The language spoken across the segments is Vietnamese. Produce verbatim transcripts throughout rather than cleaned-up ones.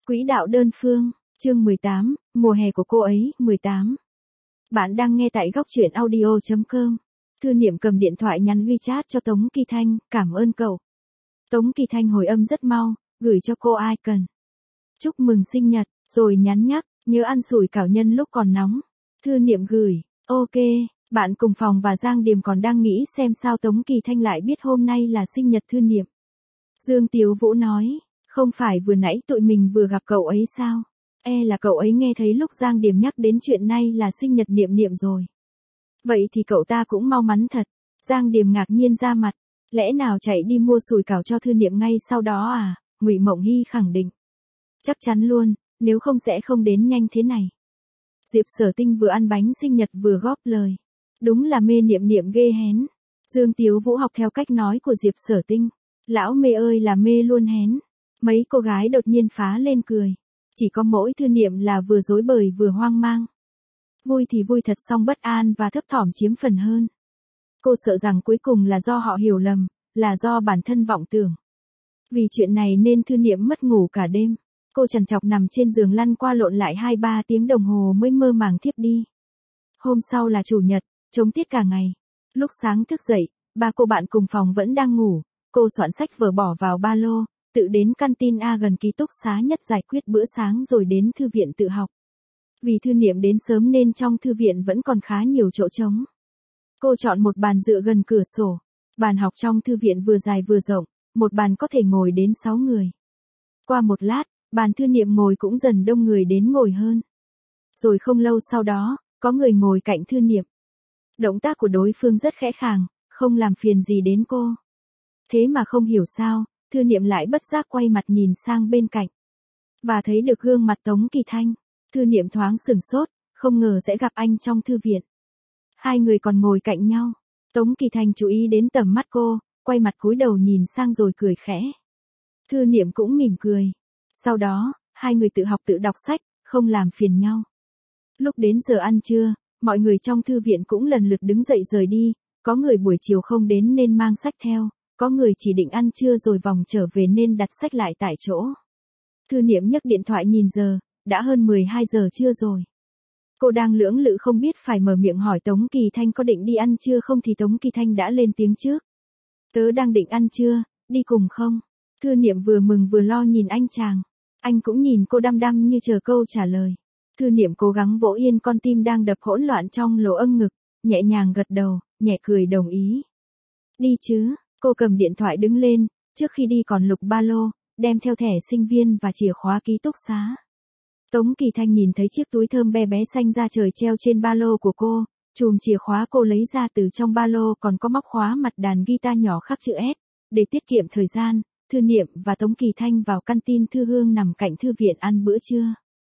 Quỹ đạo đơn phương, chương mười tám, mùa hè của cô ấy, mười tám. Bạn đang nghe tại góc truyện audio chấm com. Thư Niệm cầm điện thoại nhắn WeChat cho Tống Kỳ Thanh, cảm ơn cậu. Tống Kỳ Thanh hồi âm rất mau, gửi cho cô ai cần. Chúc mừng sinh nhật, rồi nhắn nhắc, nhớ ăn sủi cảo nhân lúc còn nóng. Thư Niệm gửi, ok, bạn cùng phòng và Giang Điềm còn đang nghĩ xem sao Tống Kỳ Thanh lại biết hôm nay là sinh nhật Thư Niệm. Dương Tiếu Vũ nói, không phải vừa nãy tụi mình vừa gặp cậu ấy sao? E là cậu ấy nghe thấy lúc Giang Điềm nhắc đến chuyện nay là sinh nhật Niệm Niệm rồi. Vậy thì cậu ta cũng mau mắn thật. Giang Điềm ngạc nhiên ra mặt, lẽ nào chạy đi mua sủi cảo cho Thư Niệm ngay sau đó à? Ngụy Mộng Hy khẳng định. Chắc chắn luôn, nếu không sẽ không đến nhanh thế này. Diệp Sở Tinh vừa ăn bánh sinh nhật vừa góp lời. Đúng là mê Niệm Niệm ghê hén. Dương Tiếu Vũ học theo cách nói của Diệp Sở Tinh. Lão mê ơi là mê luôn hén. Mấy cô gái đột nhiên phá lên cười. Chỉ có mỗi Thư Niệm là vừa rối bời vừa hoang mang. Vui thì vui thật song bất an và thấp thỏm chiếm phần hơn. Cô sợ rằng cuối cùng là do họ hiểu lầm, là do bản thân vọng tưởng. Vì chuyện này nên Thư Niệm mất ngủ cả đêm. Cô trằn trọc nằm trên giường lăn qua lộn lại hai ba tiếng đồng hồ mới mơ màng thiếp đi. Hôm sau là chủ nhật, trống tiết cả ngày. Lúc sáng thức dậy, ba cô bạn cùng phòng vẫn đang ngủ. Cô soạn sách vở bỏ vào ba lô, tự đến canteen A gần ký túc xá nhất giải quyết bữa sáng rồi đến thư viện tự học. Vì Thư Niệm đến sớm nên trong thư viện vẫn còn khá nhiều chỗ trống. Cô chọn một bàn dựa gần cửa sổ. Bàn học trong thư viện vừa dài vừa rộng, một bàn có thể ngồi đến sáu người. Qua một lát, bàn Thư Niệm ngồi cũng dần đông người đến ngồi hơn. Rồi không lâu sau đó, có người ngồi cạnh Thư Niệm. Động tác của đối phương rất khẽ khàng, không làm phiền gì đến cô. Thế mà không hiểu sao, Thư Niệm lại bất giác quay mặt nhìn sang bên cạnh. Và thấy được gương mặt Tống Kỳ Thanh. Thư Niệm thoáng sửng sốt, không ngờ sẽ gặp anh trong thư viện. Hai người còn ngồi cạnh nhau. Tống Kỳ Thanh chú ý đến tầm mắt cô, quay mặt cúi đầu nhìn sang rồi cười khẽ. Thư Niệm cũng mỉm cười. Sau đó, hai người tự học tự đọc sách, không làm phiền nhau. Lúc đến giờ ăn trưa, mọi người trong thư viện cũng lần lượt đứng dậy rời đi. Có người buổi chiều không đến nên mang sách theo. Có người chỉ định ăn trưa rồi vòng trở về nên đặt sách lại tại chỗ. Thư Niệm nhấc điện thoại nhìn giờ, đã hơn mười hai giờ trưa rồi. Cô đang lưỡng lự không biết phải mở miệng hỏi Tống Kỳ Thanh có định đi ăn trưa không thì Tống Kỳ Thanh đã lên tiếng trước. Tớ đang định ăn trưa, đi cùng không? Thư Niệm vừa mừng vừa lo nhìn anh chàng. Anh cũng nhìn cô đăm đăm như chờ câu trả lời. Thư Niệm cố gắng vỗ yên con tim đang đập hỗn loạn trong lỗ âm ngực, nhẹ nhàng gật đầu, nhẹ cười đồng ý. Đi chứ. Cô cầm điện thoại đứng lên, trước khi đi còn lục ba lô, đem theo thẻ sinh viên và chìa khóa ký túc xá. Tống Kỳ Thanh nhìn thấy chiếc túi thơm be bé xanh da trời treo trên ba lô của cô, chùm chìa khóa cô lấy ra từ trong ba lô còn có móc khóa mặt đàn guitar nhỏ khắc chữ S. Để tiết kiệm thời gian, Thư Niệm và Tống Kỳ Thanh vào canteen Thư Hương nằm cạnh thư viện ăn bữa trưa.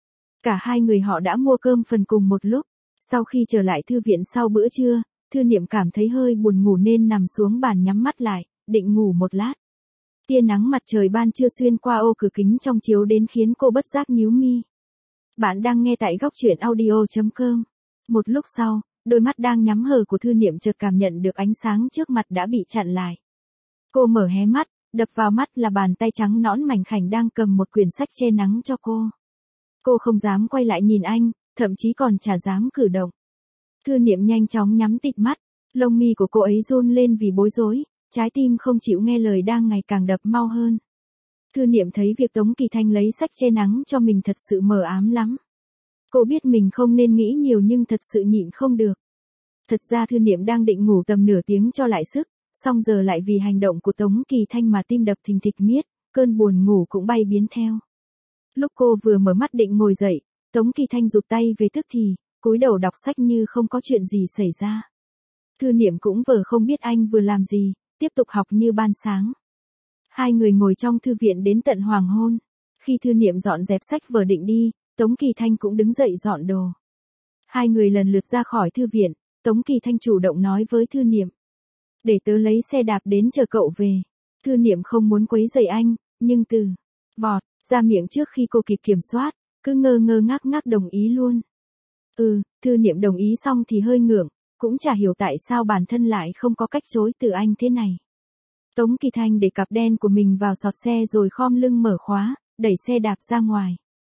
Cả hai người họ đã mua cơm phần cùng một lúc. Sau khi trở lại thư viện sau bữa trưa, Thư Niệm cảm thấy hơi buồn ngủ nên nằm xuống bàn nhắm mắt lại, định ngủ một lát. Tia nắng mặt trời ban trưa xuyên qua ô cửa kính trong chiếu đến khiến cô bất giác nhíu mi. Bạn đang nghe tại góc truyện audio chấm com. Một lúc sau, đôi mắt đang nhắm hờ của Thư Niệm chợt cảm nhận được ánh sáng trước mặt đã bị chặn lại. Cô mở hé mắt, đập vào mắt là bàn tay trắng nõn mảnh khảnh đang cầm một quyển sách che nắng cho cô. Cô không dám quay lại nhìn anh, thậm chí còn chả dám cử động. Thư Niệm nhanh chóng nhắm tịt mắt, lông mi của cô ấy run lên vì bối rối, trái tim không chịu nghe lời đang ngày càng đập mau hơn. Thư Niệm thấy việc Tống Kỳ Thanh lấy sách che nắng cho mình thật sự mờ ám lắm. Cô biết mình không nên nghĩ nhiều nhưng thật sự nhịn không được. Thật ra Thư Niệm đang định ngủ tầm nửa tiếng cho lại sức, song giờ lại vì hành động của Tống Kỳ Thanh mà tim đập thình thịch miết, cơn buồn ngủ cũng bay biến theo. Lúc cô vừa mở mắt định ngồi dậy, Tống Kỳ Thanh rụt tay về tức thì, cúi đầu đọc sách như không có chuyện gì xảy ra. Thư Niệm cũng vờ không biết anh vừa làm gì, tiếp tục học như ban sáng. Hai người ngồi trong thư viện đến tận hoàng hôn. Khi Thư Niệm dọn dẹp sách vở định đi, Tống Kỳ Thanh cũng đứng dậy dọn đồ. Hai người lần lượt ra khỏi thư viện, Tống Kỳ Thanh chủ động nói với Thư Niệm. Để tớ lấy xe đạp đến chờ cậu về. Thư Niệm không muốn quấy rầy anh, nhưng từ vọt ra miệng trước khi cô kịp kiểm soát, cứ ngơ ngơ ngác ngác đồng ý luôn. Ừ, Thư Niệm đồng ý xong thì hơi ngượng, cũng chả hiểu tại sao bản thân lại không có cách chối từ anh thế này. Tống Kỳ Thanh để cặp đen của mình vào sọt xe rồi khom lưng mở khóa, đẩy xe đạp ra ngoài.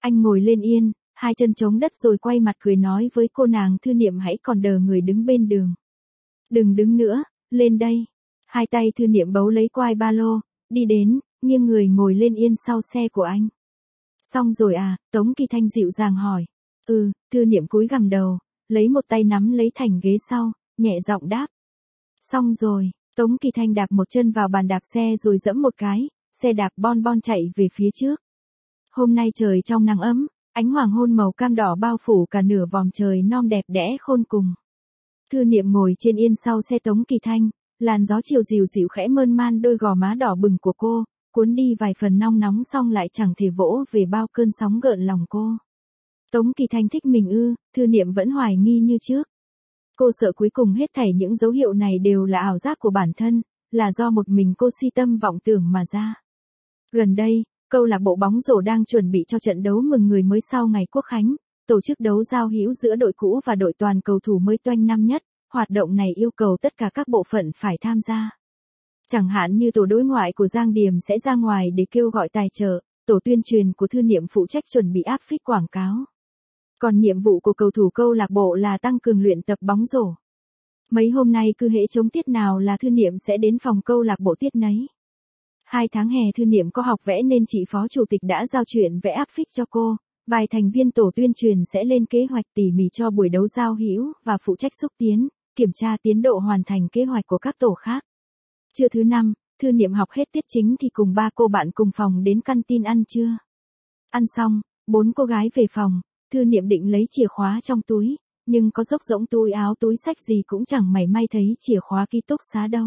Anh ngồi lên yên, hai chân chống đất rồi quay mặt cười nói với cô nàng Thư Niệm hãy còn đờ người đứng bên đường. Đừng đứng nữa, lên đây. Hai tay Thư Niệm bấu lấy quai ba lô, đi đến, nghiêng người ngồi lên yên sau xe của anh. Xong rồi à, Tống Kỳ Thanh dịu dàng hỏi. Ừ, Thư Niệm cúi gằm đầu, lấy một tay nắm lấy thành ghế sau, nhẹ giọng đáp. Xong rồi, Tống Kỳ Thanh đạp một chân vào bàn đạp xe rồi giẫm một cái, xe đạp bon bon chạy về phía trước. Hôm nay trời trong nắng ấm, ánh hoàng hôn màu cam đỏ bao phủ cả nửa vòm trời non đẹp đẽ khôn cùng. Thư Niệm ngồi trên yên sau xe Tống Kỳ Thanh, làn gió chiều dịu dịu khẽ mơn man đôi gò má đỏ bừng của cô, cuốn đi vài phần nong nóng xong lại chẳng thể vỗ về bao cơn sóng gợn lòng cô. Tống Kỳ Thanh thích mình ư? Thư Niệm vẫn hoài nghi như trước. Cô sợ cuối cùng hết thảy những dấu hiệu này đều là ảo giác của bản thân, là do một mình cô si tâm vọng tưởng mà ra. Gần đây, câu lạc bộ bóng rổ đang chuẩn bị cho trận đấu mừng người mới sau ngày Quốc khánh, tổ chức đấu giao hữu giữa đội cũ và đội toàn cầu thủ mới toanh năm nhất, hoạt động này yêu cầu tất cả các bộ phận phải tham gia. Chẳng hạn như tổ đối ngoại của Giang Điềm sẽ ra ngoài để kêu gọi tài trợ, tổ tuyên truyền của Thư Niệm phụ trách chuẩn bị áp phích quảng cáo. Còn nhiệm vụ của cầu thủ câu lạc bộ là tăng cường luyện tập bóng rổ. Mấy hôm nay cứ hễ trống tiết nào là Thư Niệm sẽ đến phòng câu lạc bộ tiết nấy. Hai tháng hè Thư Niệm có học vẽ nên chị phó chủ tịch đã giao chuyện vẽ áp phích cho cô. Vài thành viên tổ tuyên truyền sẽ lên kế hoạch tỉ mỉ cho buổi đấu giao hữu và phụ trách xúc tiến, kiểm tra tiến độ hoàn thành kế hoạch của các tổ khác. Trưa thứ năm, Thư Niệm học hết tiết chính thì cùng ba cô bạn cùng phòng đến căn tin ăn trưa. Ăn xong, bốn cô gái về phòng, Thư Niệm định lấy chìa khóa trong túi, nhưng có dốc rỗng túi áo túi xách gì cũng chẳng mảy may thấy chìa khóa ký túc xá đâu.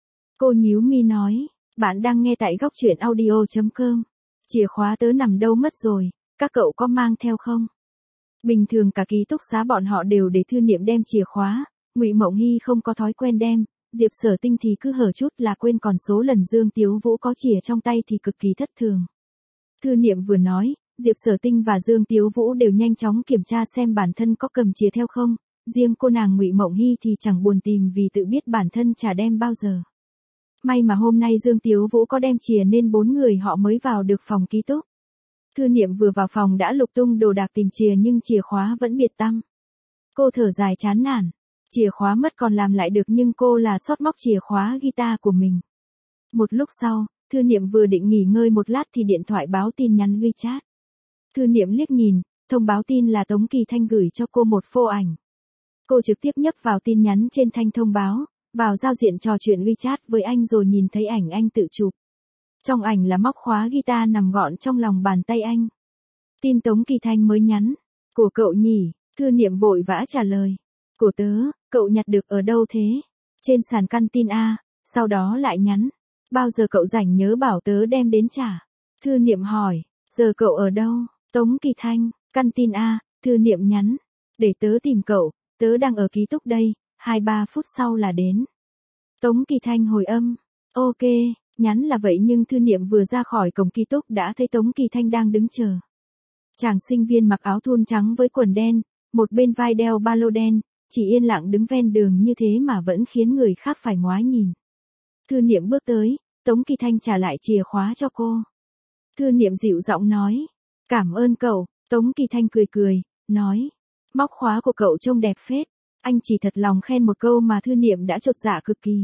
Cô nhíu mi nói, bạn đang nghe tại góc truyện audio chấm com. Chìa khóa tớ nằm đâu mất rồi, các cậu có mang theo không? Bình thường cả ký túc xá bọn họ đều để Thư Niệm đem chìa khóa, Ngụy Mộng Hy không có thói quen đem, Diệp Sở Tinh thì cứ hở chút là quên, còn số lần Dương Tiếu Vũ có chìa trong tay thì cực kỳ thất thường. Thư Niệm vừa nói, Diệp Sở Tinh và Dương Tiếu Vũ đều nhanh chóng kiểm tra xem bản thân có cầm chìa theo không, riêng cô nàng Ngụy Mộng Hy thì chẳng buồn tìm vì tự biết bản thân chả đem bao giờ. May mà hôm nay Dương Tiếu Vũ có đem chìa nên bốn người họ mới vào được phòng ký túc. Thư Niệm vừa vào phòng đã lục tung đồ đạc tìm chìa nhưng chìa khóa vẫn biệt tăm. Cô thở dài chán nản, chìa khóa mất còn làm lại được nhưng cô là sót móc chìa khóa guitar của mình. Một lúc sau, Thư Niệm vừa định nghỉ ngơi một lát thì điện thoại báo tin nhắn WeChat. Thư Niệm liếc nhìn, thông báo tin là Tống Kỳ Thanh gửi cho cô một phô ảnh. Cô trực tiếp nhấp vào tin nhắn trên thanh thông báo, vào giao diện trò chuyện WeChat với anh rồi nhìn thấy ảnh anh tự chụp. Trong ảnh là móc khóa guitar nằm gọn trong lòng bàn tay anh. Tin Tống Kỳ Thanh mới nhắn, của cậu nhỉ? Thư Niệm vội vã trả lời, của tớ, cậu nhặt được ở đâu thế? Trên sàn căn tin A, sau đó lại nhắn, bao giờ cậu rảnh nhớ bảo tớ đem đến trả. Thư Niệm hỏi, giờ cậu ở đâu? Tống Kỳ Thanh, căn tin A. Thư Niệm nhắn, để tớ tìm cậu, tớ đang ở ký túc đây, hai ba phút sau là đến. Tống Kỳ Thanh hồi âm, ok, nhắn là vậy nhưng Thư Niệm vừa ra khỏi cổng ký túc đã thấy Tống Kỳ Thanh đang đứng chờ. Chàng sinh viên mặc áo thun trắng với quần đen, một bên vai đeo ba lô đen, chỉ yên lặng đứng ven đường như thế mà vẫn khiến người khác phải ngoái nhìn. Thư Niệm bước tới, Tống Kỳ Thanh trả lại chìa khóa cho cô. Thư Niệm dịu giọng nói, cảm ơn cậu. Tống Kỳ Thanh cười cười, nói, móc khóa của cậu trông đẹp phết. Anh chỉ thật lòng khen một câu mà Thư Niệm đã chột dạ cực kỳ.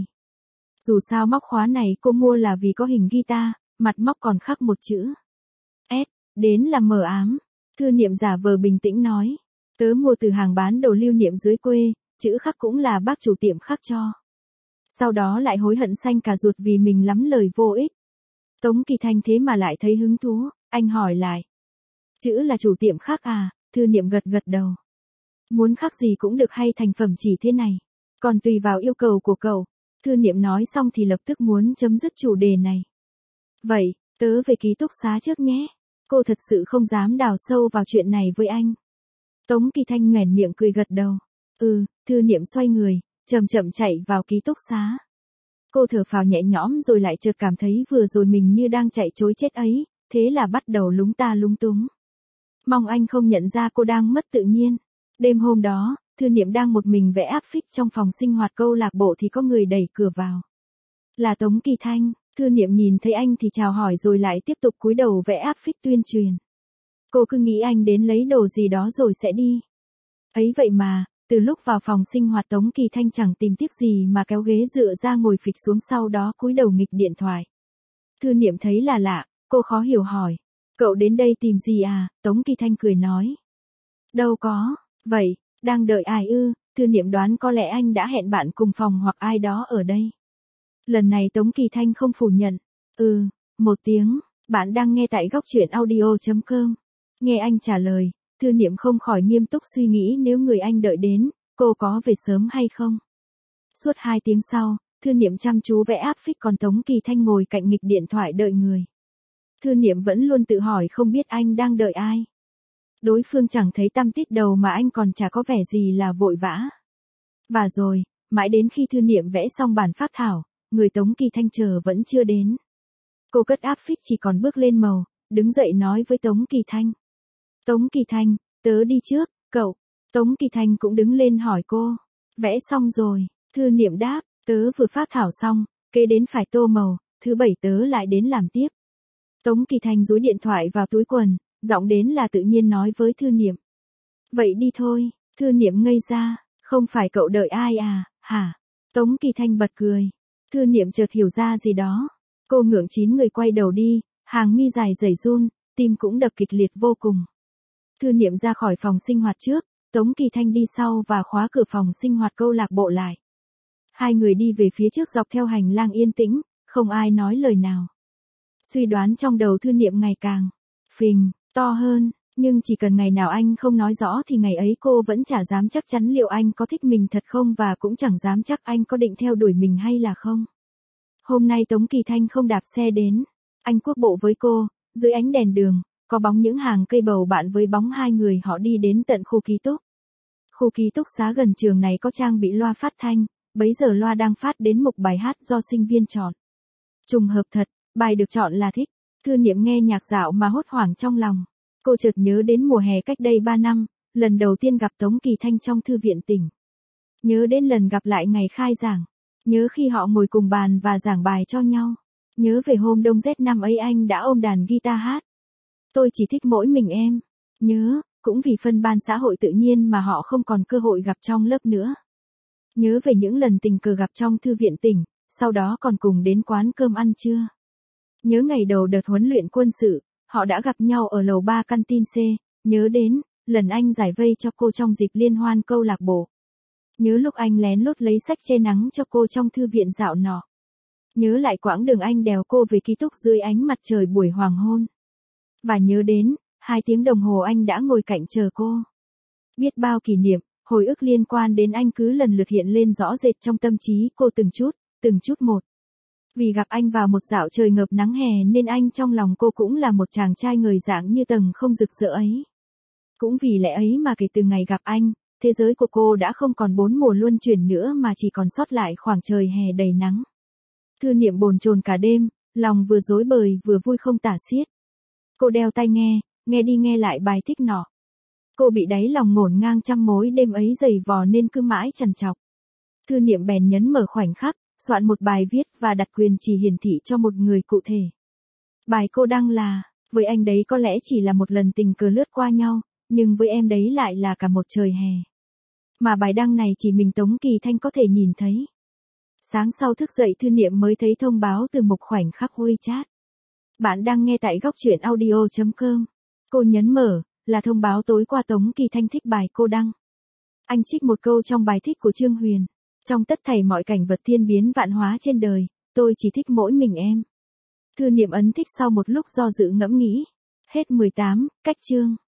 Dù sao móc khóa này cô mua là vì có hình guitar, mặt móc còn khắc một chữ S, đến là mờ ám. Thư Niệm giả vờ bình tĩnh nói, tớ mua từ hàng bán đồ lưu niệm dưới quê, chữ khắc cũng là bác chủ tiệm khắc cho. Sau đó lại hối hận xanh cả ruột vì mình lắm lời vô ích. Tống Kỳ Thanh thế mà lại thấy hứng thú, anh hỏi lại. Chữ là chủ tiệm khắc à? Thư Niệm gật gật đầu. Muốn khắc gì cũng được hay thành phẩm chỉ thế này? Còn tùy vào yêu cầu của cậu. Thư Niệm nói xong thì lập tức muốn chấm dứt chủ đề này. Vậy, tớ về ký túc xá trước nhé. Cô thật sự không dám đào sâu vào chuyện này với anh. Tống Kỳ Thanh nhoẻn miệng cười gật đầu. Ừ, Thư Niệm xoay người, chậm chậm chạy vào ký túc xá. Cô thở phào nhẹ nhõm rồi lại chợt cảm thấy vừa rồi mình như đang chạy trối chết ấy, thế là bắt đầu lúng ta lúng túng. Mong anh không nhận ra cô đang mất tự nhiên. Đêm hôm đó, Thư Niệm đang một mình vẽ áp phích trong phòng sinh hoạt câu lạc bộ thì có người đẩy cửa vào. Là Tống Kỳ Thanh. Thư Niệm nhìn thấy anh thì chào hỏi rồi lại tiếp tục cúi đầu vẽ áp phích tuyên truyền. Cô cứ nghĩ anh đến lấy đồ gì đó rồi sẽ đi. Ấy vậy mà, từ lúc vào phòng sinh hoạt Tống Kỳ Thanh chẳng tìm tiếc gì mà kéo ghế dựa ra ngồi phịch xuống, sau đó cúi đầu nghịch điện thoại. Thư Niệm thấy là lạ, cô khó hiểu hỏi. Cậu đến đây tìm gì à? Tống Kỳ Thanh cười nói. Đâu có, vậy, đang đợi ai ư? Thư Niệm đoán có lẽ anh đã hẹn bạn cùng phòng hoặc ai đó ở đây. Lần này Tống Kỳ Thanh không phủ nhận. Ừ, một tiếng, bạn đang nghe tại góc truyện audio chấm com. Nghe anh trả lời, Thư Niệm không khỏi nghiêm túc suy nghĩ nếu người anh đợi đến, cô có về sớm hay không. Suốt hai tiếng sau, Thư Niệm chăm chú vẽ áp phích còn Tống Kỳ Thanh ngồi cạnh nghịch điện thoại đợi người. Thư Niệm vẫn luôn tự hỏi không biết anh đang đợi ai. Đối phương chẳng thấy tăm tít đầu mà anh còn chả có vẻ gì là vội vã. Và rồi, mãi đến khi Thư Niệm vẽ xong bản phác thảo, người Tống Kỳ Thanh chờ vẫn chưa đến. Cô cất áp phích chỉ còn bước lên màu, đứng dậy nói với Tống Kỳ Thanh. Tống Kỳ Thanh, tớ đi trước, cậu. Tống Kỳ Thanh cũng đứng lên hỏi cô. Vẽ xong rồi, Thư Niệm đáp, tớ vừa phác thảo xong, kế đến phải tô màu, thứ bảy tớ lại đến làm tiếp. Tống Kỳ Thanh dúi điện thoại vào túi quần, giọng đến là tự nhiên nói với Thư Niệm. Vậy đi thôi. Thư Niệm ngây ra, không phải cậu đợi ai à, hả? Tống Kỳ Thanh bật cười. Thư Niệm chợt hiểu ra gì đó. Cô ngượng chín người quay đầu đi, hàng mi dài dày run, tim cũng đập kịch liệt vô cùng. Thư Niệm ra khỏi phòng sinh hoạt trước, Tống Kỳ Thanh đi sau và khóa cửa phòng sinh hoạt câu lạc bộ lại. Hai người đi về phía trước dọc theo hành lang yên tĩnh, không ai nói lời nào. Suy đoán trong đầu Thư Niệm ngày càng phình, to hơn, nhưng chỉ cần ngày nào anh không nói rõ thì ngày ấy cô vẫn chả dám chắc chắn liệu anh có thích mình thật không và cũng chẳng dám chắc anh có định theo đuổi mình hay là không. Hôm nay Tống Kỳ Thanh không đạp xe đến, anh quốc bộ với cô, dưới ánh đèn đường, có bóng những hàng cây bầu bạn với bóng hai người họ đi đến tận khu ký túc. Khu ký túc xá gần trường này có trang bị loa phát thanh, bấy giờ loa đang phát đến mục bài hát do sinh viên chọn. Trùng hợp thật, bài được chọn là Thích. Thư Niệm nghe nhạc dạo mà hốt hoảng trong lòng. Cô chợt nhớ đến mùa hè cách đây ba năm, lần đầu tiên gặp Tống Kỳ Thanh trong thư viện tỉnh. Nhớ đến lần gặp lại ngày khai giảng. Nhớ khi họ ngồi cùng bàn và giảng bài cho nhau. Nhớ về hôm đông rét năm ấy anh đã ôm đàn guitar hát. Tôi chỉ thích mỗi mình em. Nhớ, cũng vì phân ban xã hội tự nhiên mà họ không còn cơ hội gặp trong lớp nữa. Nhớ về những lần tình cờ gặp trong thư viện tỉnh, sau đó còn cùng đến quán cơm ăn trưa. Nhớ ngày đầu đợt huấn luyện quân sự, họ đã gặp nhau ở lầu ba căn tin C. Nhớ đến, lần anh giải vây cho cô trong dịp liên hoan câu lạc bộ. Nhớ lúc anh lén lút lấy sách che nắng cho cô trong thư viện dạo nọ. Nhớ lại quãng đường anh đèo cô về ký túc dưới ánh mặt trời buổi hoàng hôn. Và nhớ đến, hai tiếng đồng hồ anh đã ngồi cạnh chờ cô. Biết bao kỷ niệm, hồi ức liên quan đến anh cứ lần lượt hiện lên rõ rệt trong tâm trí cô từng chút, từng chút một. Vì gặp anh vào một dạo trời ngập nắng hè nên anh trong lòng cô cũng là một chàng trai ngời dạng như tầng không rực rỡ ấy. Cũng vì lẽ ấy mà kể từ ngày gặp anh, thế giới của cô đã không còn bốn mùa luân chuyển nữa mà chỉ còn sót lại khoảng trời hè đầy nắng. Thư Niệm bồn chồn cả đêm, lòng vừa rối bời vừa vui không tả xiết. Cô đeo tai nghe, nghe đi nghe lại bài Thích nọ. Cô bị đáy lòng ngổn ngang trăm mối đêm ấy dày vò nên cứ mãi trằn trọc. Thư Niệm bèn nhấn mở khoảnh khắc, soạn một bài viết và đặt quyền chỉ hiển thị cho một người cụ thể. Bài cô đăng là, với anh đấy có lẽ chỉ là một lần tình cờ lướt qua nhau, nhưng với em đấy lại là cả một trời hè. Mà bài đăng này chỉ mình Tống Kỳ Thanh có thể nhìn thấy. Sáng sau thức dậy Thư Niệm mới thấy thông báo từ mục khoảnh khắc WeChat. Bạn đang nghe tại góc truyện audio chấm com. Cô nhấn mở, là thông báo tối qua Tống Kỳ Thanh thích bài cô đăng. Anh trích một câu trong bài Thích của Trương Huyền. Trong tất thảy mọi cảnh vật thiên biến vạn hóa trên đời, tôi chỉ thích mỗi mình em. Thư Niệm ấn thích sau một lúc do dự ngẫm nghĩ. Hết mười tám, cách chương.